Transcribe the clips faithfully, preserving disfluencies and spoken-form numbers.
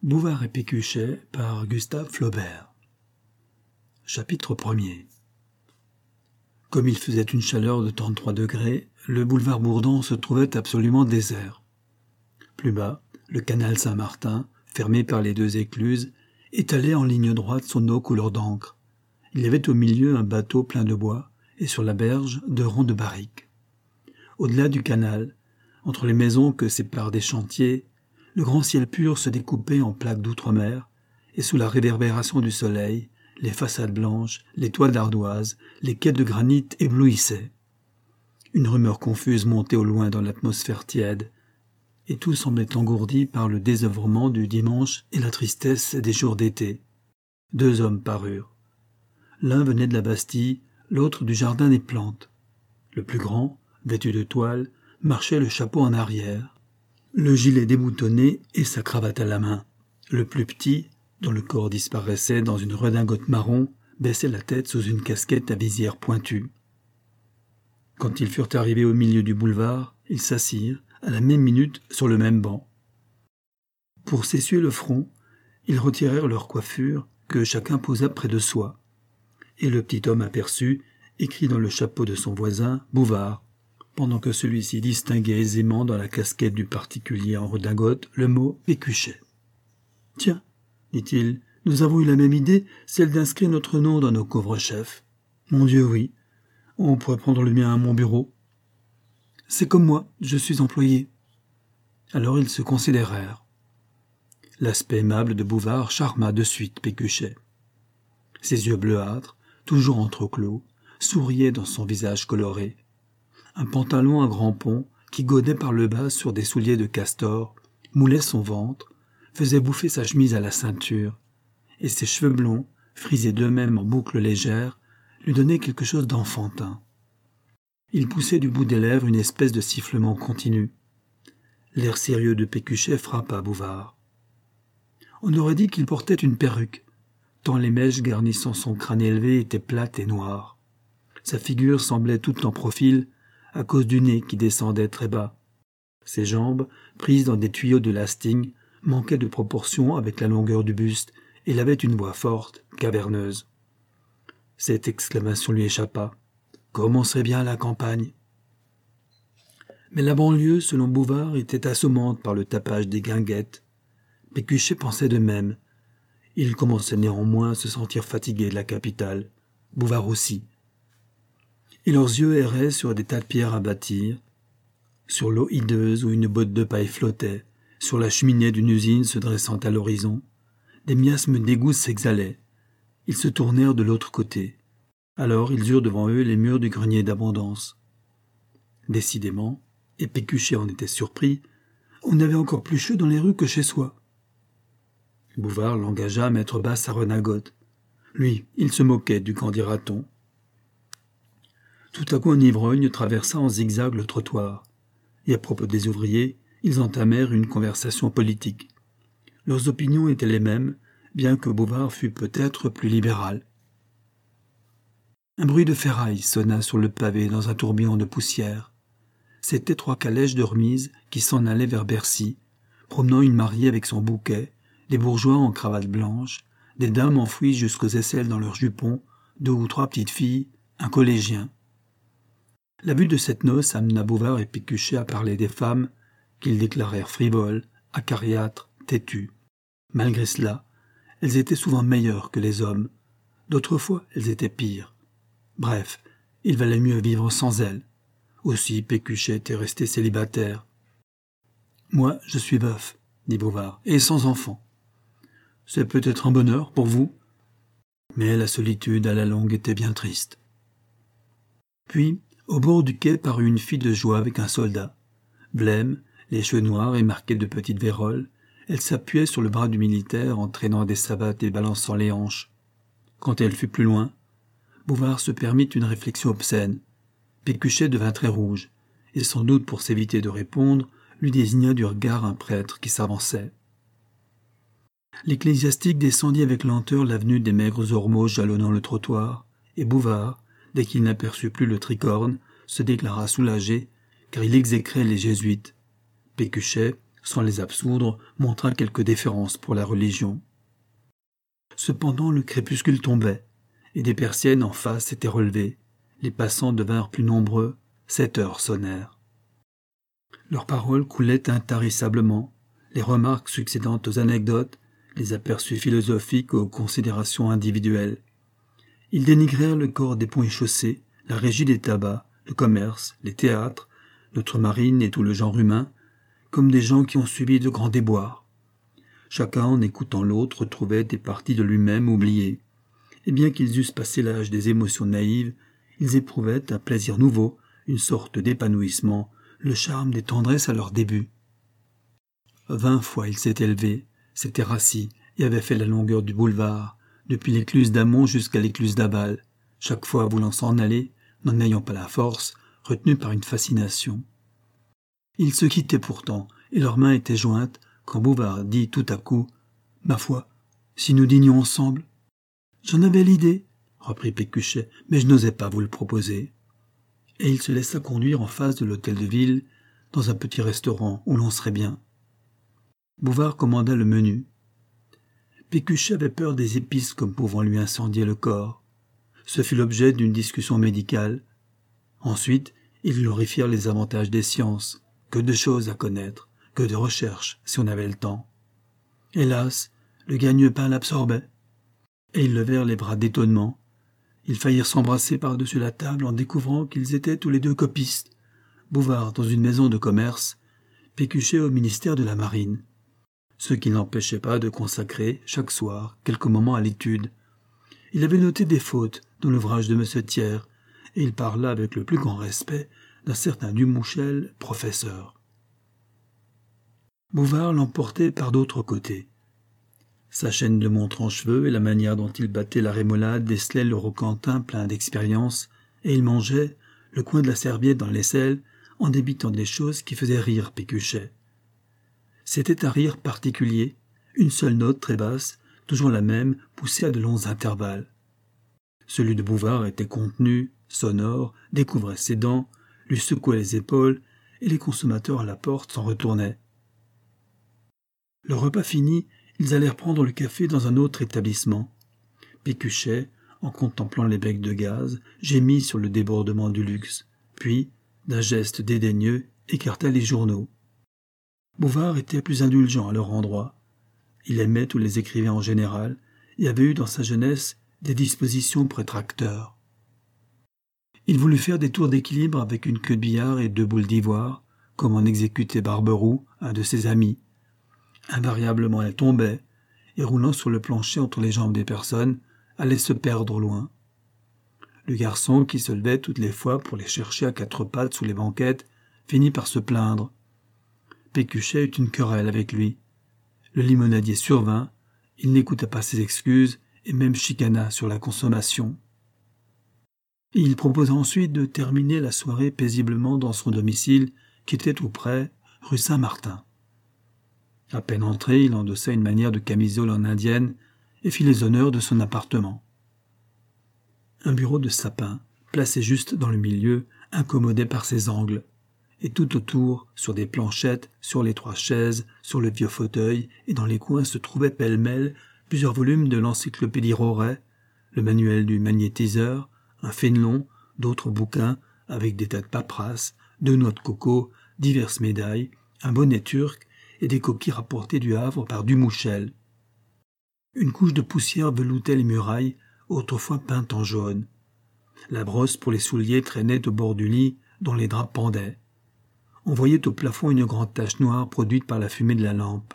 Bouvard et Pécuchet par Gustave Flaubert. Chapitre premier. Comme il faisait une chaleur de trente-trois degrés, le boulevard Bourdon se trouvait absolument désert. Plus bas, le canal Saint-Martin, fermé par les deux écluses, étalait en ligne droite son eau couleur d'encre. Il y avait au milieu un bateau plein de bois, et sur la berge, deux rangs de barriques. Au-delà du canal, entre les maisons que séparent des chantiers, le grand ciel pur se découpait en plaques d'outre-mer, et sous la réverbération du soleil, les façades blanches, les toits d'ardoise, les quais de granit éblouissaient. Une rumeur confuse montait au loin dans l'atmosphère tiède, et tout semblait engourdi par le désœuvrement du dimanche et la tristesse des jours d'été. Deux hommes parurent. L'un venait de la Bastille, l'autre du jardin des plantes. Le plus grand, vêtu de toile, marchait le chapeau en arrière, le gilet déboutonné et sa cravate à la main. Le plus petit, dont le corps disparaissait dans une redingote marron, baissait la tête sous une casquette à visière pointue. Quand ils furent arrivés au milieu du boulevard, ils s'assirent, à la même minute, sur le même banc. Pour s'essuyer le front, ils retirèrent leur coiffure, que chacun posa près de soi. Et le petit homme aperçut, écrit dans le chapeau de son voisin, Bouvard, pendant que celui-ci distinguait aisément dans la casquette du particulier en redingote le mot Pécuchet. « Tiens, dit-il, nous avons eu la même idée, celle d'inscrire notre nom dans nos couvre-chefs. Mon Dieu, oui. On pourrait prendre le mien à mon bureau. C'est comme moi, je suis employé. » Alors ils se considérèrent. L'aspect aimable de Bouvard charma de suite Pécuchet. Ses yeux bleuâtres, toujours entreclos, souriaient dans son visage coloré. Un pantalon à grands ponts, qui godait par le bas sur des souliers de castor, moulait son ventre, faisait bouffer sa chemise à la ceinture, et ses cheveux blonds, frisés d'eux-mêmes en boucles légères, lui donnaient quelque chose d'enfantin. Il poussait du bout des lèvres une espèce de sifflement continu. L'air sérieux de Pécuchet frappa Bouvard. On aurait dit qu'il portait une perruque, tant les mèches garnissant son crâne élevé étaient plates et noires. Sa figure semblait toute en profil, à cause du nez qui descendait très bas. Ses jambes, prises dans des tuyaux de lasting, manquaient de proportion avec la longueur du buste, et il avait une voix forte, caverneuse. Cette exclamation lui échappa. Comme on serait bien à la campagne. Mais la banlieue, selon Bouvard, était assommante par le tapage des guinguettes. Pécuchet pensait de même. Il commençait néanmoins à se sentir fatigué de la capitale. Bouvard aussi. Et leurs yeux erraient sur des tas de pierres à bâtir, sur l'eau hideuse où une botte de paille flottait, sur la cheminée d'une usine se dressant à l'horizon. Des miasmes d'égout s'exhalaient. Ils se tournèrent de l'autre côté. Alors ils eurent devant eux les murs du grenier d'abondance. Décidément, et Pécuchet en était surpris, on avait encore plus chaud dans les rues que chez soi. Bouvard l'engagea à mettre bas sa redingote. Lui, il se moquait du quand dira-t-on. Tout à coup un ivrogne traversa en zigzag le trottoir, et à propos des ouvriers, ils entamèrent une conversation politique. Leurs opinions étaient les mêmes, bien que Bouvard fût peut-être plus libéral. Un bruit de ferraille sonna sur le pavé dans un tourbillon de poussière. C'étaient trois calèches de remise qui s'en allaient vers Bercy, promenant une mariée avec son bouquet, des bourgeois en cravate blanche, des dames enfouies jusqu'aux aisselles dans leurs jupons, deux ou trois petites filles, un collégien. La vue de cette noce amena Bouvard et Pécuchet à parler des femmes, qu'ils déclarèrent frivoles, acariâtres, têtues. Malgré cela, elles étaient souvent meilleures que les hommes. D'autres fois, elles étaient pires. Bref, il valait mieux vivre sans elles. Aussi, Pécuchet était resté célibataire. « Moi, je suis veuf, » dit Bouvard, « et sans enfant. C'est peut-être un bonheur pour vous, mais la solitude à la longue était bien triste. » Puis, au bord du quai parut une fille de joie avec un soldat. Blême, les cheveux noirs et marqués de petites vérolles, elle s'appuyait sur le bras du militaire en traînant des savates et balançant les hanches. Quand elle fut plus loin, Bouvard se permit une réflexion obscène. Pécuchet devint très rouge, et sans doute pour s'éviter de répondre, lui désigna du regard un prêtre qui s'avançait. L'ecclésiastique descendit avec lenteur l'avenue des maigres ormeaux jalonnant le trottoir, et Bouvard, dès qu'il n'aperçut plus le tricorne, se déclara soulagé, car il exécrait les jésuites. Pécuchet, sans les absoudre, montra quelque déférence pour la religion. Cependant le crépuscule tombait, et des persiennes en face s'étaient relevées. Les passants devinrent plus nombreux, sept heures sonnèrent. Leurs paroles coulaient intarissablement, les remarques succédant aux anecdotes, les aperçus philosophiques aux considérations individuelles. Ils dénigrèrent le corps des ponts et chaussées, la régie des tabacs, le commerce, les théâtres, notre marine et tout le genre humain, comme des gens qui ont subi de grands déboires. Chacun, en écoutant l'autre, trouvait des parties de lui-même oubliées. Et bien qu'ils eussent passé l'âge des émotions naïves, ils éprouvaient un plaisir nouveau, une sorte d'épanouissement, le charme des tendresses à leur début. Vingt fois ils s'étaient levés, s'étaient rassis et avaient fait la longueur du boulevard, depuis l'écluse d'amont jusqu'à l'écluse d'aval, chaque fois voulant s'en aller, n'en ayant pas la force, retenus par une fascination. Ils se quittaient pourtant, et leurs mains étaient jointes, quand Bouvard dit tout à coup « Ma foi, si nous dînions ensemble ?» « J'en avais l'idée, » reprit Pécuchet, « mais je n'osais pas vous le proposer. » Et il se laissa conduire en face de l'hôtel de ville, dans un petit restaurant où l'on serait bien. Bouvard commanda le menu. Pécuchet avait peur des épices comme pouvant lui incendier le corps. Ce fut l'objet d'une discussion médicale. Ensuite, ils glorifièrent les avantages des sciences. Que de choses à connaître, que de recherches, si on avait le temps. Hélas, le gagne-pain l'absorbait. Et ils levèrent les bras d'étonnement. Ils faillirent s'embrasser par-dessus la table en découvrant qu'ils étaient tous les deux copistes. Bouvard dans une maison de commerce, Pécuchet au ministère de la Marine. Ce qui n'empêchait pas de consacrer, chaque soir, quelques moments à l'étude. Il avait noté des fautes dans l'ouvrage de M. Thiers, et il parla avec le plus grand respect d'un certain Dumouchel, professeur. Bouvard l'emportait par d'autres côtés. Sa chaîne de montre en cheveux et la manière dont il battait la rémolade décelaient le Roquentin plein d'expérience, et il mangeait, le coin de la serviette dans l'aisselle, en débitant des choses qui faisaient rire Pécuchet. C'était un rire particulier, une seule note très basse, toujours la même, poussée à de longs intervalles. Celui de Bouvard était contenu, sonore, découvrait ses dents, lui secouait les épaules, et les consommateurs à la porte s'en retournaient. Le repas fini, ils allèrent prendre le café dans un autre établissement. Pécuchet, en contemplant les becs de gaz, gémit sur le débordement du luxe, puis, d'un geste dédaigneux, écarta les journaux. Bouvard était plus indulgent à leur endroit. Il aimait tous les écrivains en général et avait eu dans sa jeunesse des dispositions prétracteurs. Il voulut faire des tours d'équilibre avec une queue de billard et deux boules d'ivoire, comme en exécutait Barberoux, un de ses amis. Invariablement elle tombait, et roulant sur le plancher entre les jambes des personnes, allait se perdre loin. Le garçon, qui se levait toutes les fois pour les chercher à quatre pattes sous les banquettes, finit par se plaindre. Pécuchet eut une querelle avec lui. Le limonadier survint, il n'écouta pas ses excuses et même chicana sur la consommation. Il proposa ensuite de terminer la soirée paisiblement dans son domicile, qui était tout près, rue Saint-Martin. À peine entré, il endossa une manière de camisole en indienne et fit les honneurs de son appartement. Un bureau de sapin, placé juste dans le milieu, incommodait par ses angles, et tout autour, sur des planchettes, sur les trois chaises, sur le vieux fauteuil, et dans les coins se trouvaient pêle-mêle plusieurs volumes de l'encyclopédie Roret, le manuel du magnétiseur, un Fénelon, d'autres bouquins, avec des tas de paperasses, deux noix de coco, diverses médailles, un bonnet turc, et des coquilles rapportées du Havre par Dumouchel. Une couche de poussière veloutait les murailles, autrefois peintes en jaune. La brosse pour les souliers traînait au bord du lit, dont les draps pendaient. On voyait au plafond une grande tache noire produite par la fumée de la lampe.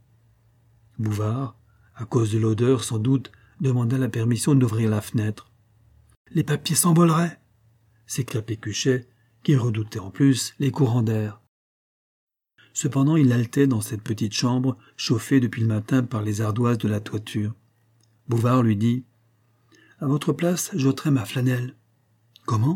Bouvard, à cause de l'odeur sans doute, demanda la permission d'ouvrir la fenêtre. « Les papiers s'envoleraient !» s'écria Pécuchet, qui redoutait en plus les courants d'air. Cependant, il haletait dans cette petite chambre, chauffée depuis le matin par les ardoises de la toiture. Bouvard lui dit « À votre place, j'ôterais ma flanelle. »« Comment ?»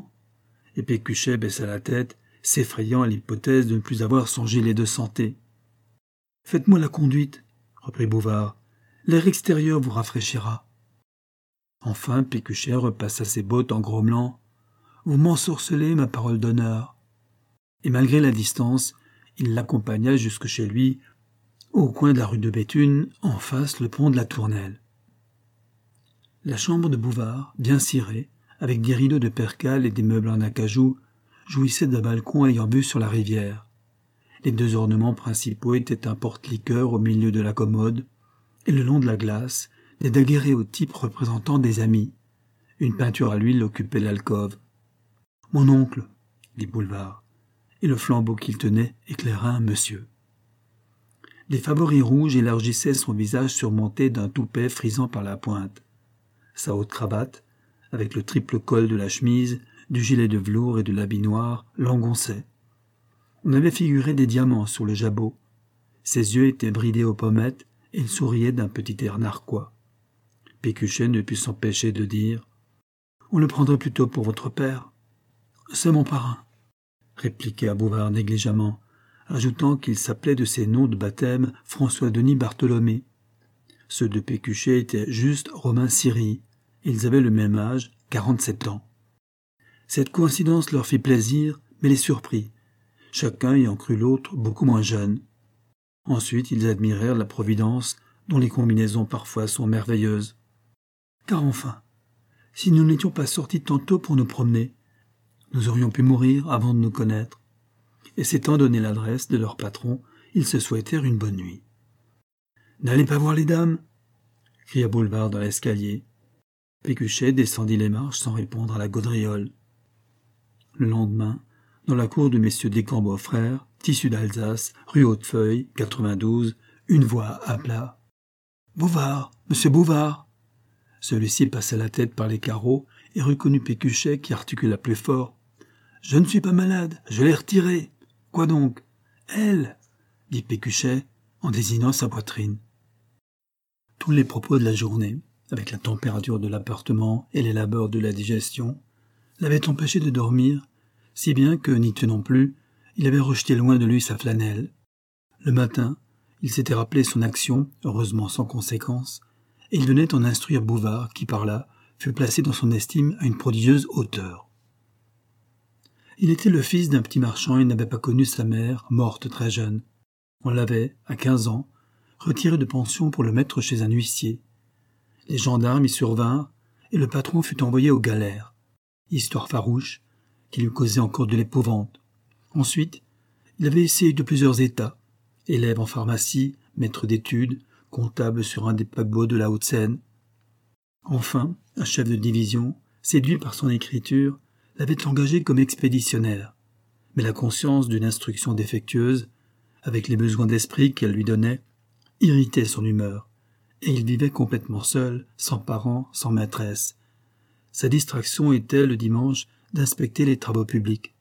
Et Pécuchet baissa la tête, s'effrayant à l'hypothèse de ne plus avoir son gilet de santé. « Faites-moi la conduite, » reprit Bouvard. « L'air extérieur vous rafraîchira. » Enfin, Pécuchet repassa ses bottes en grommelant « Vous m'ensorcelez, ma parole d'honneur. » Et malgré la distance, il l'accompagna jusque chez lui, au coin de la rue de Béthune, en face le pont de la Tournelle. La chambre de Bouvard, bien cirée, avec des rideaux de percale et des meubles en acajou, jouissait d'un balcon ayant vue sur la rivière. Les deux ornements principaux étaient un porte-liqueur au milieu de la commode, et le long de la glace, des daguerréotypes représentant des amis. Une peinture à l'huile occupait l'alcôve. « Mon oncle », dit Bouvard, et le flambeau qu'il tenait éclaira un monsieur. Des favoris rouges élargissaient son visage surmonté d'un toupet frisant par la pointe. Sa haute cravate, avec le triple col de la chemise, du gilet de velours et de l'habit noir, l'engonçait. On avait figuré des diamants sur le jabot. Ses yeux étaient bridés aux pommettes et il souriait d'un petit air narquois. Pécuchet ne put s'empêcher de dire « On le prendrait plutôt pour votre père. »« C'est mon parrain, » répliqua Bouvard négligemment, ajoutant qu'il s'appelait de ses noms de baptême François-Denis Bartholomé. Ceux de Pécuchet étaient juste Romain Siry. Ils avaient le même âge, quarante-sept ans. Cette coïncidence leur fit plaisir, mais les surprit, chacun ayant cru l'autre beaucoup moins jeune. Ensuite, ils admirèrent la providence dont les combinaisons parfois sont merveilleuses. Car enfin, si nous n'étions pas sortis tantôt pour nous promener, nous aurions pu mourir avant de nous connaître. Et s'étant donné l'adresse de leur patron, ils se souhaitèrent une bonne nuit. « N'allez pas voir les dames !» cria Bouvard dans l'escalier. Pécuchet descendit les marches sans répondre à la gaudriole. Le lendemain, dans la cour de messieurs Descambeaux frères, tissu d'Alsace, rue Hautefeuille, quatre-vingt-douze, une voix appela « Bouvard, monsieur Bouvard !» Celui-ci passa la tête par les carreaux et reconnut Pécuchet qui articula plus fort. « Je ne suis pas malade, je l'ai retirée. »« Quoi donc ?»« Elle !» dit Pécuchet en désignant sa poitrine. Tous les propos de la journée, avec la température de l'appartement et les labeurs de la digestion, l'avaient empêché de dormir, si bien que, n'y tenant plus, il avait rejeté loin de lui sa flanelle. Le matin, il s'était rappelé son action, heureusement sans conséquence, et il venait en instruire Bouvard qui, par là, fut placé dans son estime à une prodigieuse hauteur. Il était le fils d'un petit marchand et n'avait pas connu sa mère, morte très jeune. On l'avait, à quinze ans, retiré de pension pour le mettre chez un huissier. Les gendarmes y survinrent et le patron fut envoyé aux galères. Histoire farouche, qui lui causait encore de l'épouvante. Ensuite, il avait essayé de plusieurs états, élève en pharmacie, maître d'études, comptable sur un des paquebots de la Haute-Seine. Enfin, un chef de division, séduit par son écriture, l'avait engagé comme expéditionnaire. Mais la conscience d'une instruction défectueuse, avec les besoins d'esprit qu'elle lui donnait, irritait son humeur, et il vivait complètement seul, sans parents, sans maîtresse. Sa distraction était, le dimanche, d'inspecter les travaux publics.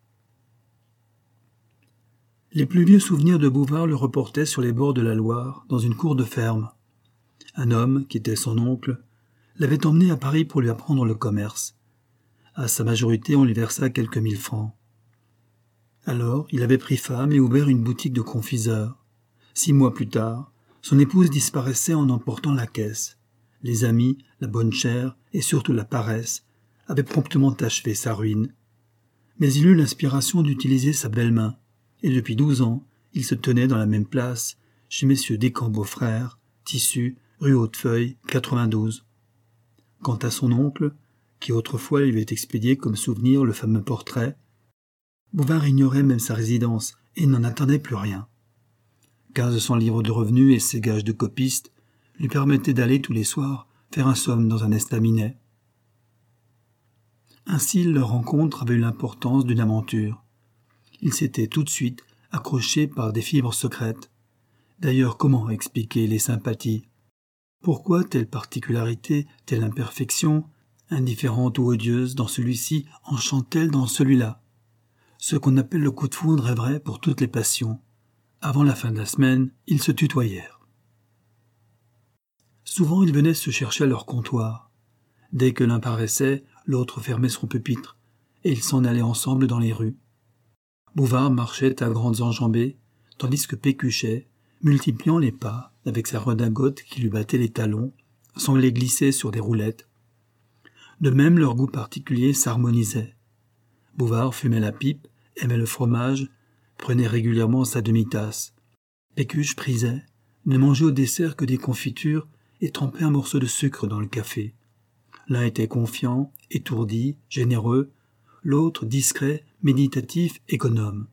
Les plus vieux souvenirs de Bouvard le reportaient sur les bords de la Loire, dans une cour de ferme. Un homme, qui était son oncle, l'avait emmené à Paris pour lui apprendre le commerce. À sa majorité, on lui versa quelques mille francs. Alors, il avait pris femme et ouvert une boutique de confiseur. Six mois plus tard, son épouse disparaissait en emportant la caisse. Les amis, la bonne chère et surtout la paresse avaient promptement achevé sa ruine. Mais il eut l'inspiration d'utiliser sa belle main, et depuis douze ans, il se tenait dans la même place, chez messieurs Descambeaux frères, tissu, rue Hautefeuille, quatre-vingt-douze. Quant à son oncle, qui autrefois lui avait expédié comme souvenir le fameux portrait, Bouvard ignorait même sa résidence et n'en attendait plus rien. Quinze cents livres de revenus et ses gages de copiste lui permettaient d'aller tous les soirs faire un somme dans un estaminet. Ainsi, leur rencontre avait eu l'importance d'une aventure. Il s'était tout de suite accroché par des fibres secrètes. D'ailleurs, comment expliquer les sympathies? Pourquoi telle particularité, telle imperfection, indifférente ou odieuse dans celui-ci, enchante-t-elle dans celui-là? Ce qu'on appelle le coup de foudre est vrai pour toutes les passions. Avant la fin de la semaine, ils se tutoyèrent. Souvent, ils venaient se chercher à leur comptoir. Dès que l'un paraissait, l'autre fermait son pupitre, et ils s'en allaient ensemble dans les rues. Bouvard marchait à grandes enjambées, tandis que Pécuchet, multipliant les pas, avec sa redingote qui lui battait les talons, semblait glisser sur des roulettes. De même, leurs goûts particuliers s'harmonisaient. Bouvard fumait la pipe, aimait le fromage, prenait régulièrement sa demi-tasse. Pécuche prisait, ne mangeait au dessert que des confitures et trempait un morceau de sucre dans le café. L'un était confiant, étourdi, généreux, l'autre discret, méditatif, économe.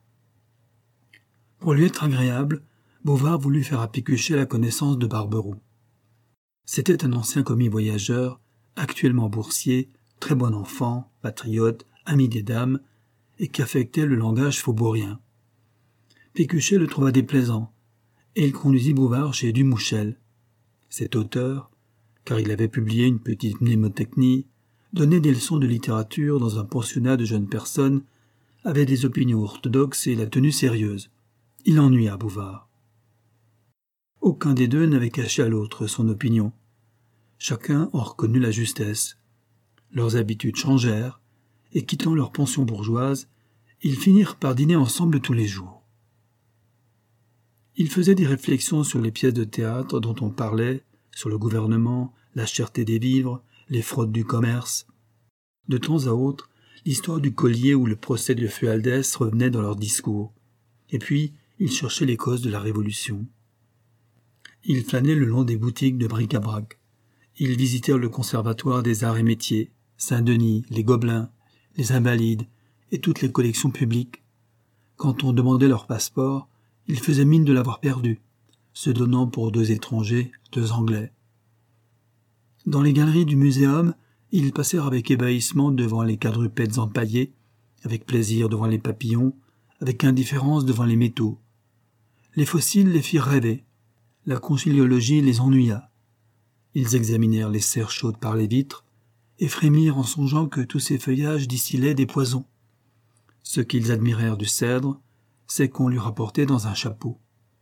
Pour lui être agréable, Bouvard voulut faire à Pécuchet la connaissance de Barberoux. C'était un ancien commis voyageur, actuellement boursier, très bon enfant, patriote, ami des dames, et qui affectait le langage faubourien. Pécuchet le trouva déplaisant, et il conduisit Bouvard chez Dumouchel. Cet auteur, car il avait publié une petite mnémotechnie, donnait des leçons de littérature dans un pensionnat de jeunes personnes, avait des opinions orthodoxes et la tenue sérieuse. Il ennuya Bouvard. Aucun des deux n'avait caché à l'autre son opinion. Chacun en reconnut la justesse. Leurs habitudes changèrent, et quittant leur pension bourgeoise, ils finirent par dîner ensemble tous les jours. Ils faisaient des réflexions sur les pièces de théâtre dont on parlait, sur le gouvernement, la cherté des vivres, les fraudes du commerce. De temps à autre, l'histoire du collier ou le procès de Fualdès revenait dans leurs discours. Et puis, ils cherchaient les causes de la Révolution. Ils flânaient le long des boutiques de bric-à-brac. Ils visitèrent le conservatoire des arts et métiers, Saint-Denis, les Gobelins, les Invalides et toutes les collections publiques. Quand on demandait leur passeport, ils faisaient mine de l'avoir perdu, se donnant pour deux étrangers, deux Anglais. Dans les galeries du muséum, ils passèrent avec ébahissement devant les quadrupèdes empaillés, avec plaisir devant les papillons, avec indifférence devant les métaux. Les fossiles les firent rêver. La conchyliologie les ennuya. Ils examinèrent les serres chaudes par les vitres et frémirent en songeant que tous ces feuillages distillaient des poisons. Ce qu'ils admirèrent du cèdre, c'est qu'on lui rapportait dans un chapeau.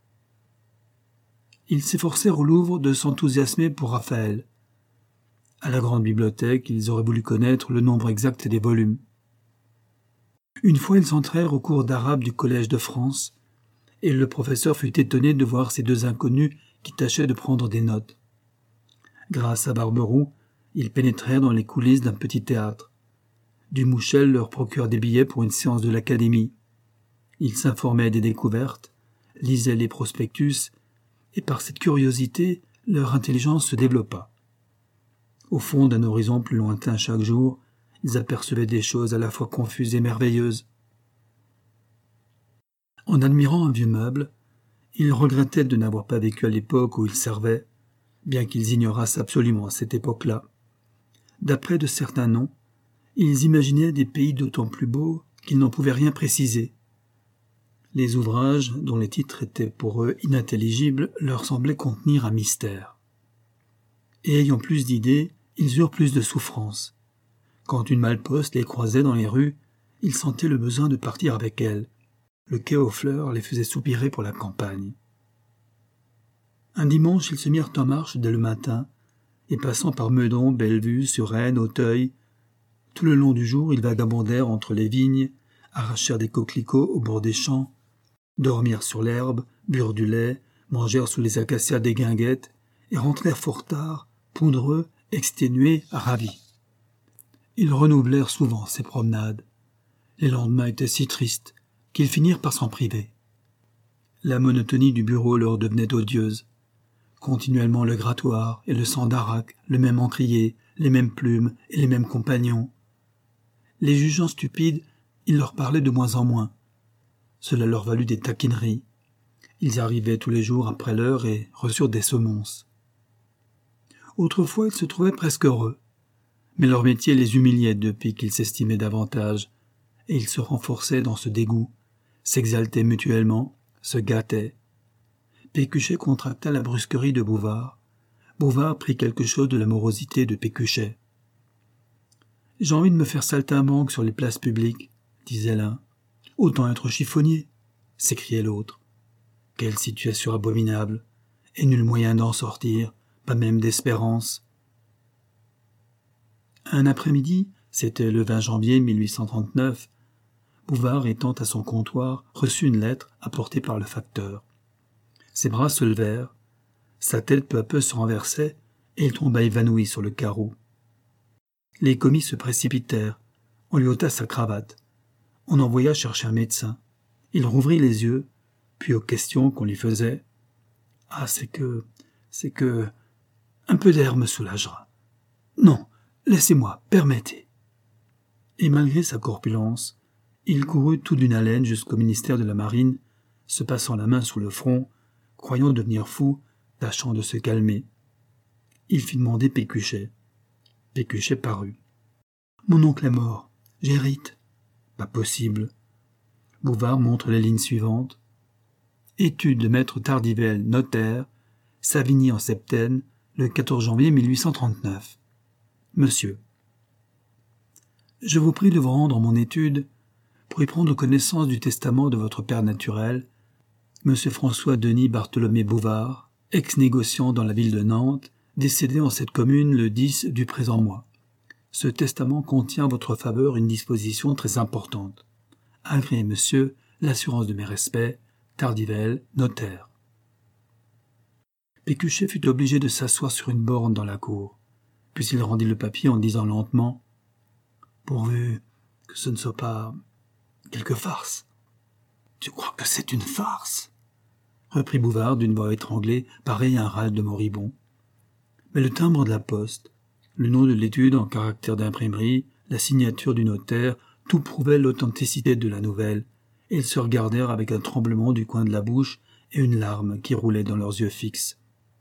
Ils s'efforcèrent au Louvre de s'enthousiasmer pour Raphaël. À la grande bibliothèque, ils auraient voulu connaître le nombre exact des volumes. Une fois, ils entrèrent au cours d'arabe du Collège de France, et le professeur fut étonné de voir ces deux inconnus qui tâchaient de prendre des notes. Grâce à Barberoux, ils pénétrèrent dans les coulisses d'un petit théâtre. Dumouchel leur procura des billets pour une séance de l'Académie. Ils s'informaient des découvertes, lisaient les prospectus, et par cette curiosité, leur intelligence se développa. Au fond d'un horizon plus lointain chaque jour, ils apercevaient des choses à la fois confuses et merveilleuses. En admirant un vieux meuble, ils regrettaient de n'avoir pas vécu à l'époque où ils servaient, bien qu'ils ignorassent absolument à cette époque-là. D'après de certains noms, ils imaginaient des pays d'autant plus beaux qu'ils n'en pouvaient rien préciser. Les ouvrages, dont les titres étaient pour eux inintelligibles, leur semblaient contenir un mystère. Et ayant plus d'idées, ils eurent plus de souffrance. Quand une malle-poste les croisait dans les rues, ils sentaient le besoin de partir avec elle. Le quai aux fleurs les faisait soupirer pour la campagne. Un dimanche, ils se mirent en marche dès le matin, et passant par Meudon, Bellevue, Suresnes, Auteuil, tout le long du jour, ils vagabondèrent entre les vignes, arrachèrent des coquelicots au bord des champs, dormirent sur l'herbe, burent du lait, mangèrent sous les acacias des guinguettes, et rentrèrent fort tard, poudreux, exténués, ravis. Ils renouvelèrent souvent ces promenades. Les lendemains étaient si tristes qu'ils finirent par s'en priver. La monotonie du bureau leur devenait odieuse. Continuellement le grattoir et le sang d'arac, le même encrier, les mêmes plumes et les mêmes compagnons. Les jugeant stupides, ils leur parlaient de moins en moins. Cela leur valut des taquineries. Ils arrivaient tous les jours après l'heure et reçurent des semonces. Autrefois, ils se trouvaient presque heureux, mais leur métier les humiliait depuis qu'ils s'estimaient davantage, et ils se renforçaient dans ce dégoût, s'exaltaient mutuellement, se gâtaient. Pécuchet contracta la brusquerie de Bouvard. Bouvard prit quelque chose de la morosité de Pécuchet. « J'ai envie de me faire saltimbanque sur les places publiques, » disait l'un. « Autant être chiffonnier, » s'écriait l'autre. « Quelle situation abominable, et nul moyen d'en sortir, pas même d'espérance. » Un après-midi, c'était le vingt janvier mille huit cent trente-neuf, Bouvard, étant à son comptoir, reçut une lettre apportée par le facteur. Ses bras se levèrent, sa tête peu à peu se renversait, et il tomba évanoui sur le carreau. Les commis se précipitèrent, on lui ôta sa cravate, on envoya chercher un médecin. Il rouvrit les yeux, puis aux questions qu'on lui faisait, Ah, c'est que... c'est que... un peu d'air me soulagera. Non, laissez-moi, permettez. » Et malgré sa corpulence, il courut tout d'une haleine jusqu'au ministère de la Marine, se passant la main sous le front, croyant devenir fou, tâchant de se calmer. Il fit demander Pécuchet. Pécuchet parut. « Mon oncle est mort. J'hérite. »« Pas possible. » Bouvard montre les lignes suivantes. Étude de maître Tardivelle, notaire, Savigny en Septaine, le quatorze janvier mille huit cent trente-neuf. Monsieur, je vous prie de vous rendre en mon étude pour y prendre connaissance du testament de votre père naturel, Monsieur François-Denis Bartholomé Bouvard, ex-négociant dans la ville de Nantes, décédé en cette commune le dix du présent mois. Ce testament contient en votre faveur une disposition très importante. Agréez, monsieur, l'assurance de mes respects, Tardivelle, notaire. Pécuchet fut obligé de s'asseoir sur une borne dans la cour. Puis il rendit le papier en disant lentement « Pourvu que ce ne soit pas quelque farce. »« Tu crois que c'est une farce ?» reprit Bouvard d'une voix étranglée, pareil à un râle de moribond. Mais le timbre de la poste, le nom de l'étude en caractère d'imprimerie, la signature du notaire, tout prouvait l'authenticité de la nouvelle, et ils se regardèrent avec un tremblement du coin de la bouche et une larme qui roulait dans leurs yeux fixes.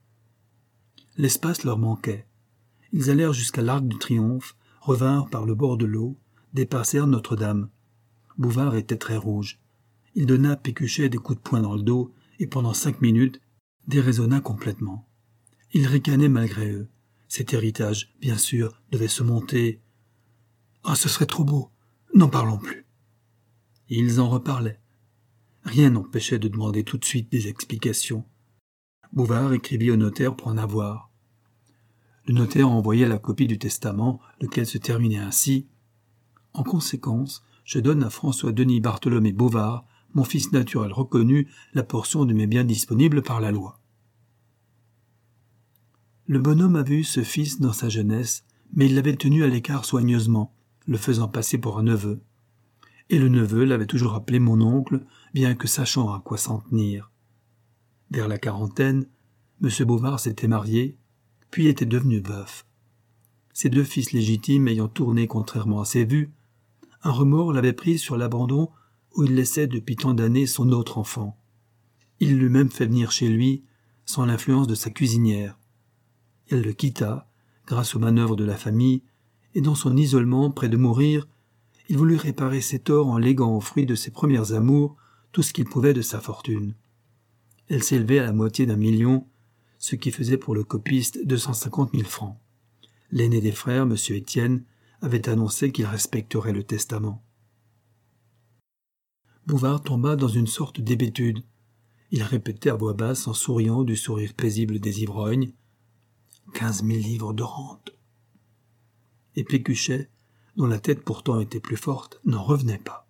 L'espace leur manquait. Ils allèrent jusqu'à l'Arc du Triomphe, revinrent par le bord de l'eau, dépassèrent Notre-Dame. Bouvard était très rouge. Il donna à Pécuchet des coups de poing dans le dos et pendant cinq minutes déraisonna complètement. Il ricanait malgré eux. Cet héritage, bien sûr, devait se monter. « Ah, ce serait trop beau. N'en parlons plus. » Ils en reparlaient. Rien n'empêchait de demander tout de suite des explications. Bouvard écrivit au notaire pour en avoir. Le notaire envoya la copie du testament, lequel se terminait ainsi. « En conséquence, je donne à François-Denis Bartholomé Bouvard, mon fils naturel reconnu, la portion de mes biens disponibles par la loi. » Le bonhomme avait eu ce fils dans sa jeunesse, mais il l'avait tenu à l'écart soigneusement, le faisant passer pour un neveu. Et le neveu l'avait toujours appelé mon oncle, bien que sachant à quoi s'en tenir. Vers la quarantaine, M. Bouvard s'était marié, puis était devenu veuf. Ses deux fils légitimes ayant tourné contrairement à ses vues, un remords l'avait pris sur l'abandon où il laissait depuis tant d'années son autre enfant. Il l'eut même fait venir chez lui, sans l'influence de sa cuisinière. Elle le quitta, grâce aux manœuvres de la famille, et dans son isolement, près de mourir, il voulut réparer ses torts en léguant aux fruits de ses premières amours tout ce qu'il pouvait de sa fortune. Elle s'élevait à la moitié d'un million, ce qui faisait pour le copiste deux cent cinquante mille francs. L'aîné des frères, M. Étienne, avait annoncé qu'il respecterait le testament. Bouvard tomba dans une sorte d'hébétude. Il répétait à voix basse en souriant du sourire paisible des ivrognes « Quinze mille livres de rente !» Et Pécuchet, dont la tête pourtant était plus forte, n'en revenait pas.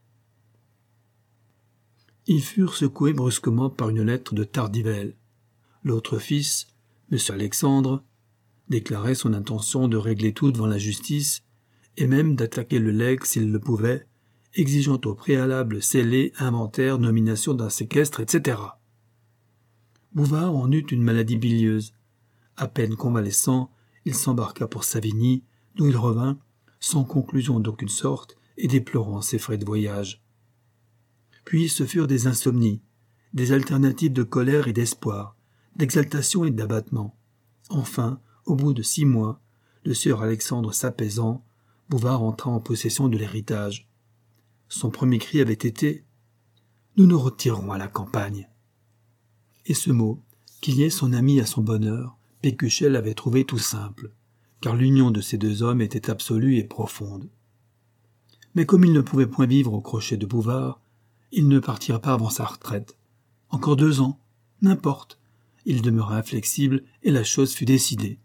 Ils furent secoués brusquement par une lettre de Tardivelle. L'autre fils, M. Alexandre, déclarait son intention de régler tout devant la justice et même d'attaquer le legs s'il le pouvait, exigeant au préalable scellé, inventaire, nomination d'un séquestre, et cetera. Bouvard en eut une maladie bilieuse. À peine convalescent, il s'embarqua pour Savigny, d'où il revint, sans conclusion d'aucune sorte et déplorant ses frais de voyage. Puis ce furent des insomnies, des alternatives de colère et d'espoir, d'exaltation et d'abattement. Enfin, au bout de six mois, le sieur Alexandre s'apaisant, Bouvard entra en possession de l'héritage. Son premier cri avait été « Nous nous retirons à la campagne ». Et ce mot, qui liait son ami à son bonheur, Pécuchet l'avait trouvé tout simple, car l'union de ces deux hommes était absolue et profonde. Mais comme il ne pouvait point vivre au crochet de Bouvard, il ne partira pas avant sa retraite. Encore deux ans, n'importe. Il demeura inflexible et la chose fut décidée.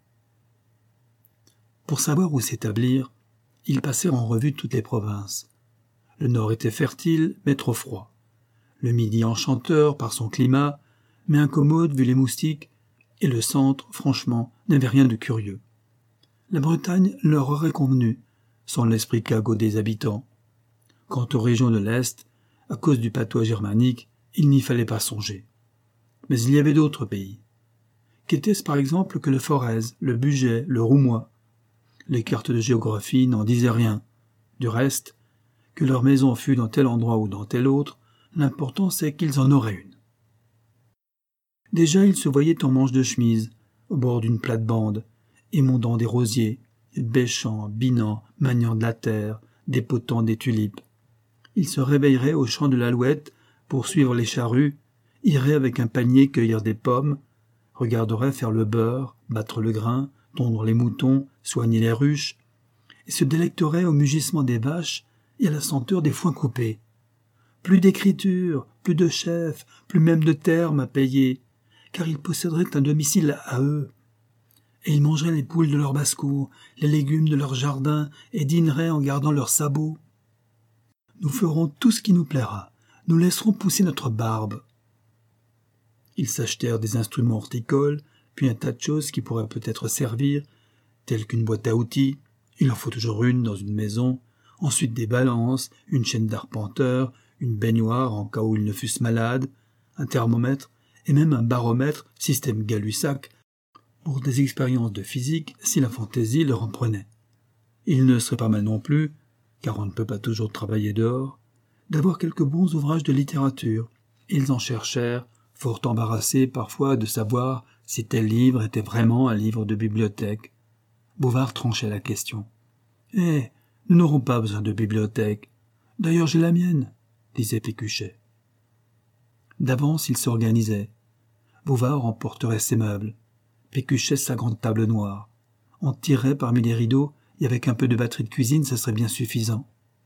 Pour savoir où s'établir, ils passèrent en revue toutes les provinces. Le nord était fertile, mais trop froid. Le midi enchanteur par son climat, mais incommode vu les moustiques, et le centre, franchement, n'avait rien de curieux. La Bretagne leur aurait convenu, sans l'esprit cagot des habitants. Quant aux régions de l'Est, à cause du patois germanique, il n'y fallait pas songer. Mais il y avait d'autres pays. Qu'était-ce par exemple que le Forez, le Bugey, le Roumois? Les cartes de géographie n'en disaient rien. Du reste, que leur maison fût dans tel endroit ou dans tel autre, l'important c'est qu'ils en auraient une. Déjà ils se voyaient en manche de chemise, au bord d'une plate-bande, émondant des rosiers, bêchant, binant, maniant de la terre, dépotant des tulipes. Ils se réveilleraient au champ de l'alouette pour suivre les charrues, iraient avec un panier cueillir des pommes, regarderaient faire le beurre, battre le grain, tondre les moutons, soigner les ruches, et se délecteraient au mugissement des vaches et à la senteur des foins coupés. Plus d'écriture, plus de chefs, plus même de termes à payer, car ils posséderaient un domicile à eux. Et ils mangeraient les poules de leur basse-cour, les légumes de leur jardin, et dîneraient en gardant leurs sabots. Nous ferons tout ce qui nous plaira, nous laisserons pousser notre barbe. Ils s'achetèrent des instruments horticoles, puis un tas de choses qui pourraient peut-être servir, telles qu'une boîte à outils, il en faut toujours une dans une maison, ensuite des balances, une chaîne d'arpenteur, une baignoire en cas où ils ne fussent malades, un thermomètre, et même un baromètre, système Gay-Lussac, pour des expériences de physique si la fantaisie leur en prenait. Il ne serait pas mal non plus, car on ne peut pas toujours travailler dehors, d'avoir quelques bons ouvrages de littérature. Ils en cherchèrent, fort embarrassés parfois de savoir si tel livre était vraiment un livre de bibliothèque. Bouvard tranchait la question. « Eh, nous n'aurons pas besoin de bibliothèque. D'ailleurs, j'ai la mienne, » disait Pécuchet. D'avance, il s'organisait. Bouvard emporterait ses meubles. Pécuchet sa grande table noire. On tirerait parmi les rideaux, et avec un peu de batterie de cuisine, ce serait bien suffisant.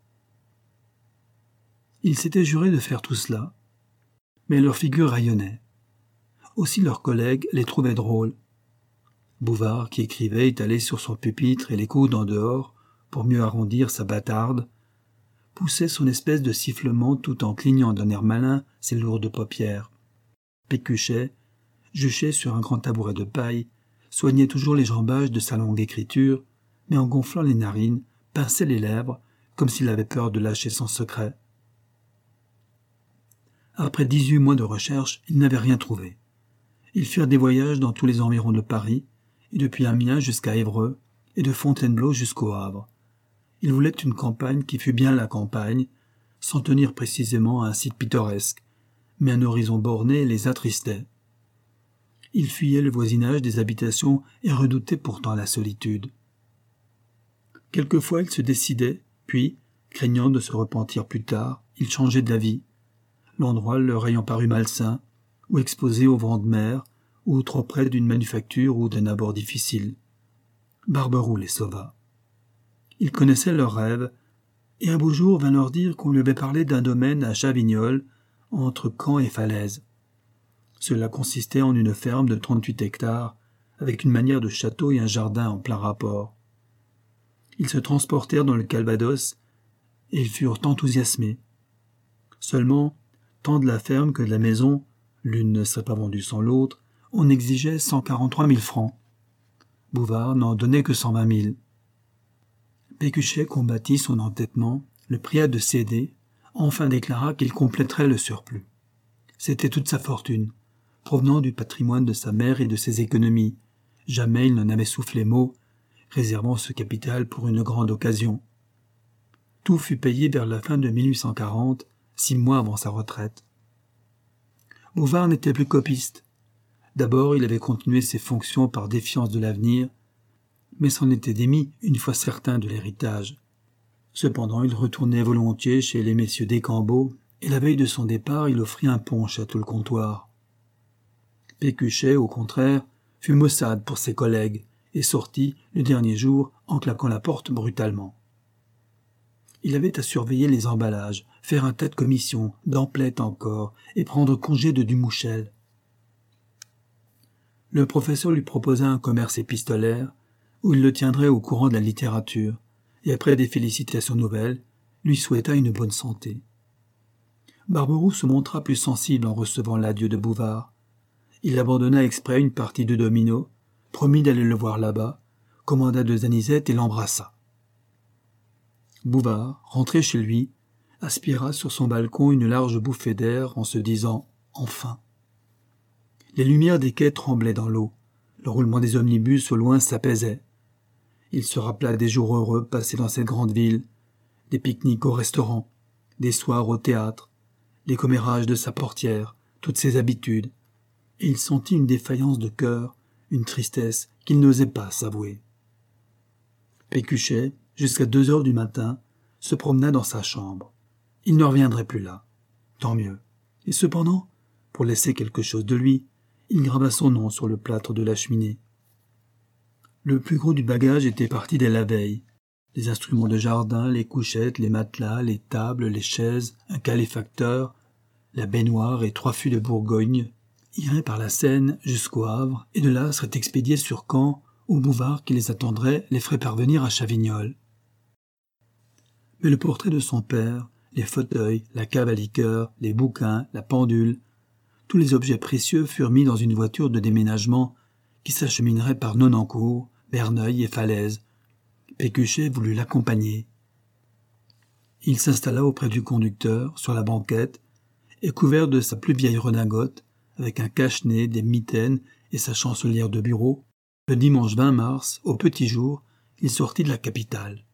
Ils s'étaient jurés de faire tout cela, mais leurs figures rayonnaient. Aussi leurs collègues les trouvaient drôles. Bouvard, qui écrivait, étalé sur son pupitre et les coudes en dehors, pour mieux arrondir sa bâtarde, poussait son espèce de sifflement tout en clignant d'un air malin ses lourdes paupières. Pécuchet, juché sur un grand tabouret de paille, soignait toujours les jambages de sa longue écriture, mais en gonflant les narines, pinçait les lèvres, comme s'il avait peur de lâcher son secret. Après dix-huit mois de recherche, ils n'avaient rien trouvé. Ils firent des voyages dans tous les environs de Paris, et depuis Amiens jusqu'à Évreux, et de Fontainebleau jusqu'au Havre. Ils voulaient une campagne qui fût bien la campagne, sans tenir précisément à un site pittoresque, mais un horizon borné les attristait. Ils fuyaient le voisinage des habitations et redoutaient pourtant la solitude. Quelquefois ils se décidaient, puis, craignant de se repentir plus tard, ils changeaient d'avis, l'endroit leur ayant paru malsain, ou exposé au vent de mer, ou trop près d'une manufacture ou d'un abord difficile. Barberoux les sauva. Ils connaissaient leurs rêves, et un beau jour vint leur dire qu'on lui avait parlé d'un domaine à Chavignoles, entre Caen et Falaise. Cela consistait en une ferme de trente-huit hectares, avec une manière de château et un jardin en plein rapport. Ils se transportèrent dans le Calvados, et ils furent enthousiasmés. Seulement, tant de la ferme que de la maison, l'une ne serait pas vendue sans l'autre, on exigeait cent quarante-trois mille francs. Bouvard n'en donnait que cent vingt mille. Pécuchet combattit son entêtement, le pria de céder, enfin déclara qu'il compléterait le surplus. C'était toute sa fortune, provenant du patrimoine de sa mère et de ses économies. Jamais il n'en avait soufflé mot, réservant ce capital pour une grande occasion. Tout fut payé vers la fin de mille huit cent quarante, six mois avant sa retraite. Bouvard n'était plus copiste. D'abord, il avait continué ses fonctions par défiance de l'avenir, mais s'en était démis une fois certain de l'héritage. Cependant, il retournait volontiers chez les messieurs Descambeaux, et la veille de son départ, il offrit un punch à tout le comptoir. Pécuchet, au contraire, fut maussade pour ses collègues, et sortit, le dernier jour, en claquant la porte brutalement. Il avait à surveiller les emballages, faire un tas de commission, d'emplettes encore, et prendre congé de Dumouchel. Le professeur lui proposa un commerce épistolaire, où il le tiendrait au courant de la littérature, et après des félicitations nouvelles, lui souhaita une bonne santé. Barberoux se montra plus sensible en recevant l'adieu de Bouvard. Il abandonna exprès une partie de domino, promit d'aller le voir là-bas, commanda deux anisettes et l'embrassa. Bouvard, rentré chez lui, aspira sur son balcon une large bouffée d'air en se disant « enfin ». Les lumières des quais tremblaient dans l'eau. Le roulement des omnibus au loin s'apaisait. Il se rappela des jours heureux passés dans cette grande ville, des pique-niques au restaurant, des soirs au théâtre, les commérages de sa portière, toutes ses habitudes, et il sentit une défaillance de cœur, une tristesse qu'il n'osait pas s'avouer. Pécuchet, jusqu'à deux heures du matin, se promena dans sa chambre. Il ne reviendrait plus là. Tant mieux. Et cependant, pour laisser quelque chose de lui, il grava son nom sur le plâtre de la cheminée. Le plus gros du bagage était parti dès la veille. Les instruments de jardin, les couchettes, les matelas, les tables, les chaises, un caléfacteur, la baignoire et trois fûts de Bourgogne iraient par la Seine jusqu'au Havre et de là seraient expédiés sur Caen, où Bouvard qui les attendrait les ferait parvenir à Chavignoles. Mais le portrait de son père, les fauteuils, la cave à liqueurs, les bouquins, la pendule, tous les objets précieux furent mis dans une voiture de déménagement qui s'acheminerait par Nonancourt, Verneuil et Falaise. Pécuchet voulut l'accompagner. Il s'installa auprès du conducteur, sur la banquette, et couvert de sa plus vieille redingote, avec un cache-nez, des mitaines et sa chancelière de bureau, le dimanche vingt mars, au petit jour, il sortit de la capitale.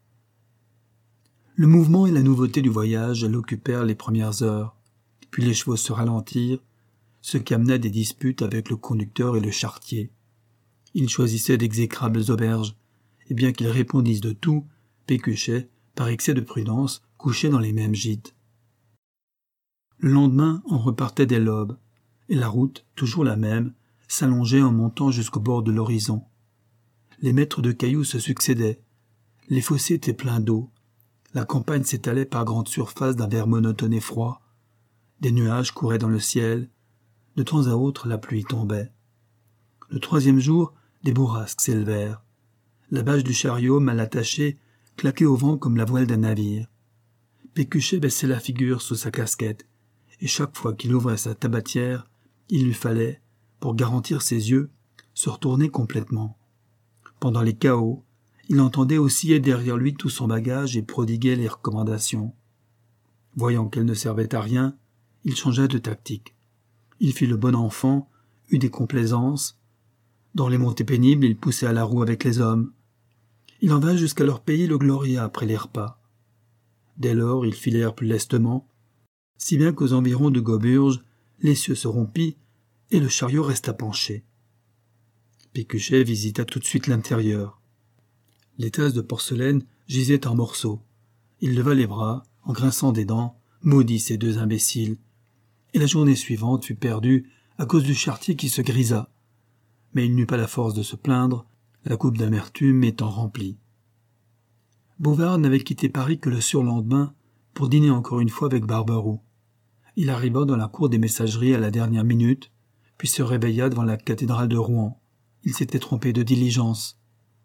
Le mouvement et la nouveauté du voyage l'occupèrent les premières heures, puis les chevaux se ralentirent, ce qui amena des disputes avec le conducteur et le charretier. Il choisissait d'exécrables auberges, et bien qu'il répondisse de tout, Pécuchet, par excès de prudence, couchait dans les mêmes gîtes. Le lendemain, on repartait dès l'aube, et la route, toujours la même, s'allongeait en montant jusqu'au bord de l'horizon. Les mètres de cailloux se succédaient, les fossés étaient pleins d'eau, la campagne s'étalait par grandes surfaces d'un vert monotone et froid, des nuages couraient dans le ciel, de temps à autre la pluie tombait. Le troisième jour, des bourrasques s'élevèrent. La bâche du chariot, mal attachée, claquait au vent comme la voile d'un navire. Pécuchet baissait la figure sous sa casquette, et chaque fois qu'il ouvrait sa tabatière, il lui fallait, pour garantir ses yeux, se retourner complètement. Pendant les cahots, il entendait osciller derrière lui tout son bagage et prodiguait les recommandations. Voyant qu'elles ne servaient à rien, il changea de tactique. Il fit le bon enfant, eut des complaisances. Dans les montées pénibles, il poussait à la roue avec les hommes. Il en vint jusqu'à leur payer le gloria après les repas. Dès lors, ils filèrent plus lestement, si bien qu'aux environs de Gauburge, l'essieu se rompit et le chariot resta penché. Pécuchet visita tout de suite l'intérieur. Les tasses de porcelaine gisaient en morceaux. Il leva les bras, en grinçant des dents, maudit ces deux imbéciles. Et la journée suivante fut perdue à cause du charretier qui se grisa. Mais il n'eut pas la force de se plaindre, la coupe d'amertume étant remplie. Bouvard n'avait quitté Paris que le surlendemain pour dîner encore une fois avec Barberoux. Il arriva dans la cour des messageries à la dernière minute, puis se réveilla devant la cathédrale de Rouen. Il s'était trompé de diligence.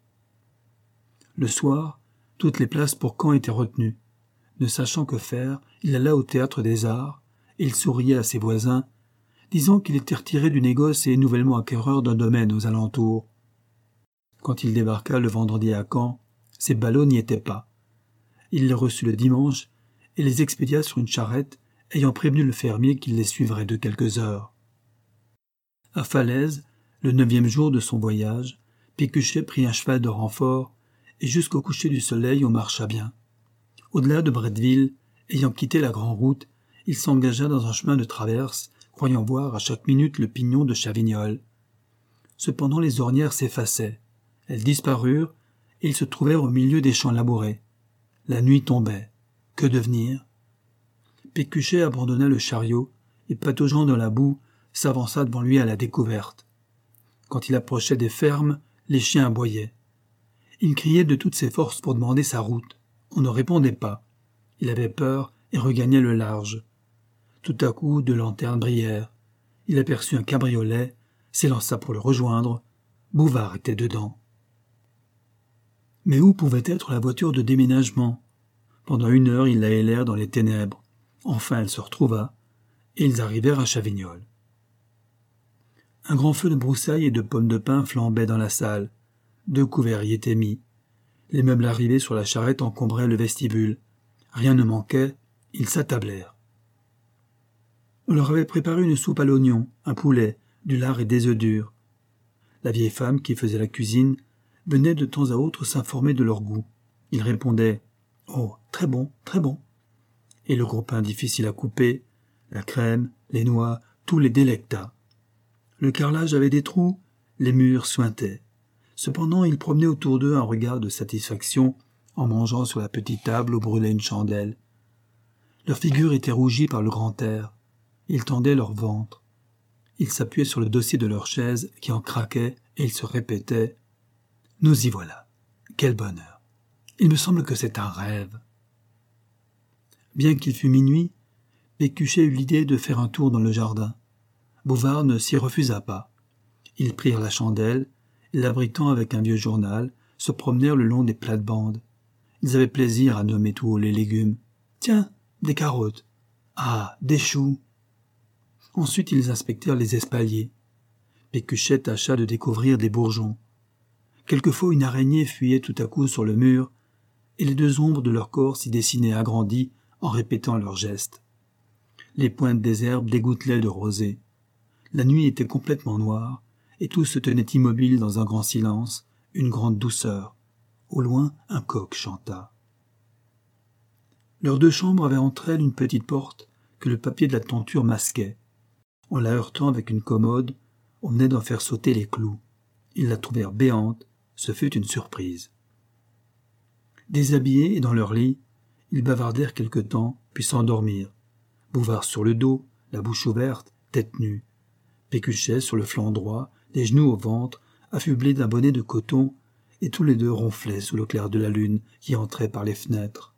Le soir, toutes les places pour Caen étaient retenues. Ne sachant que faire, il alla au théâtre des Arts, et il souriait à ses voisins, disant qu'il était retiré du négoce et nouvellement acquéreur d'un domaine aux alentours. Quand il débarqua le vendredi à Caen, ses ballots n'y étaient pas. Il les reçut le dimanche et les expédia sur une charrette, ayant prévenu le fermier qu'il les suivrait de quelques heures. À Falaise, le neuvième jour de son voyage, Pécuchet prit un cheval de renfort, et jusqu'au coucher du soleil on marcha bien. Au-delà de Bretteville, ayant quitté la grande route, il s'engagea dans un chemin de traverse, croyant voir à chaque minute le pignon de Chavignoles. Cependant les ornières s'effaçaient. Elles disparurent, et ils se trouvèrent au milieu des champs labourés. La nuit tombait. Que devenir? Pécuchet abandonna le chariot, et pataugeant dans la boue, s'avança devant lui à la découverte. Quand il approchait des fermes, les chiens aboyaient. Il criait de toutes ses forces pour demander sa route. On ne répondait pas. Il avait peur et regagnait le large. Tout à coup, deux lanternes brillèrent. Il aperçut un cabriolet, s'élança pour le rejoindre. Bouvard était dedans. Mais où pouvait être la voiture de déménagement? Pendant une heure, ils la hélèrent dans les ténèbres. Enfin, elle se retrouva, et ils arrivèrent à Chavignoles. Un grand feu de broussailles et de pommes de pin flambait dans la salle. Deux couverts y étaient mis. Les meubles arrivés sur la charrette encombraient le vestibule. Rien ne manquait, ils s'attablèrent. On leur avait préparé une soupe à l'oignon, un poulet, du lard et des œufs durs. La vieille femme qui faisait la cuisine venait de temps à autre s'informer de leur goût. Ils répondaient « Oh, très bon, très bon !» Et le gros pain difficile à couper, la crème, les noix, tout les délecta. Le carrelage avait des trous, les murs suintaient. Cependant, ils promenaient autour d'eux un regard de satisfaction en mangeant sur la petite table où brûlait une chandelle. Leurs figures étaient rougies par le grand air. Ils tendaient leur ventre. Ils s'appuyaient sur le dossier de leur chaise qui en craquait et ils se répétaient « Nous y voilà. Quel bonheur. Il me semble que c'est un rêve. » Bien qu'il fût minuit, Pécuchet eut l'idée de faire un tour dans le jardin. Bouvard ne s'y refusa pas. Ils prirent la chandelle, et l'abritant avec un vieux journal, se promenèrent le long des plates-bandes. Ils avaient plaisir à nommer tout haut les légumes. « Tiens, des carottes. Ah, des choux. » Ensuite, ils inspectèrent les espaliers. Pécuchet tâcha de découvrir des bourgeons. Quelquefois, une araignée fuyait tout à coup sur le mur, et les deux ombres de leur corps s'y dessinaient agrandies en répétant leurs gestes. Les pointes des herbes dégouttelaient de rosée. La nuit était complètement noire, et tout se tenait immobile dans un grand silence, une grande douceur. Au loin, un coq chanta. Leurs deux chambres avaient entre elles une petite porte que le papier de la tenture masquait. En la heurtant avec une commode, on venait d'en faire sauter les clous. Ils la trouvèrent béante, ce fut une surprise. Déshabillés et dans leur lit, ils bavardèrent quelque temps, puis s'endormirent. Bouvard sur le dos, la bouche ouverte, tête nue. Pécuchet sur le flanc droit, les genoux au ventre, affublé d'un bonnet de coton, et tous les deux ronflaient sous le clair de la lune qui entrait par les fenêtres.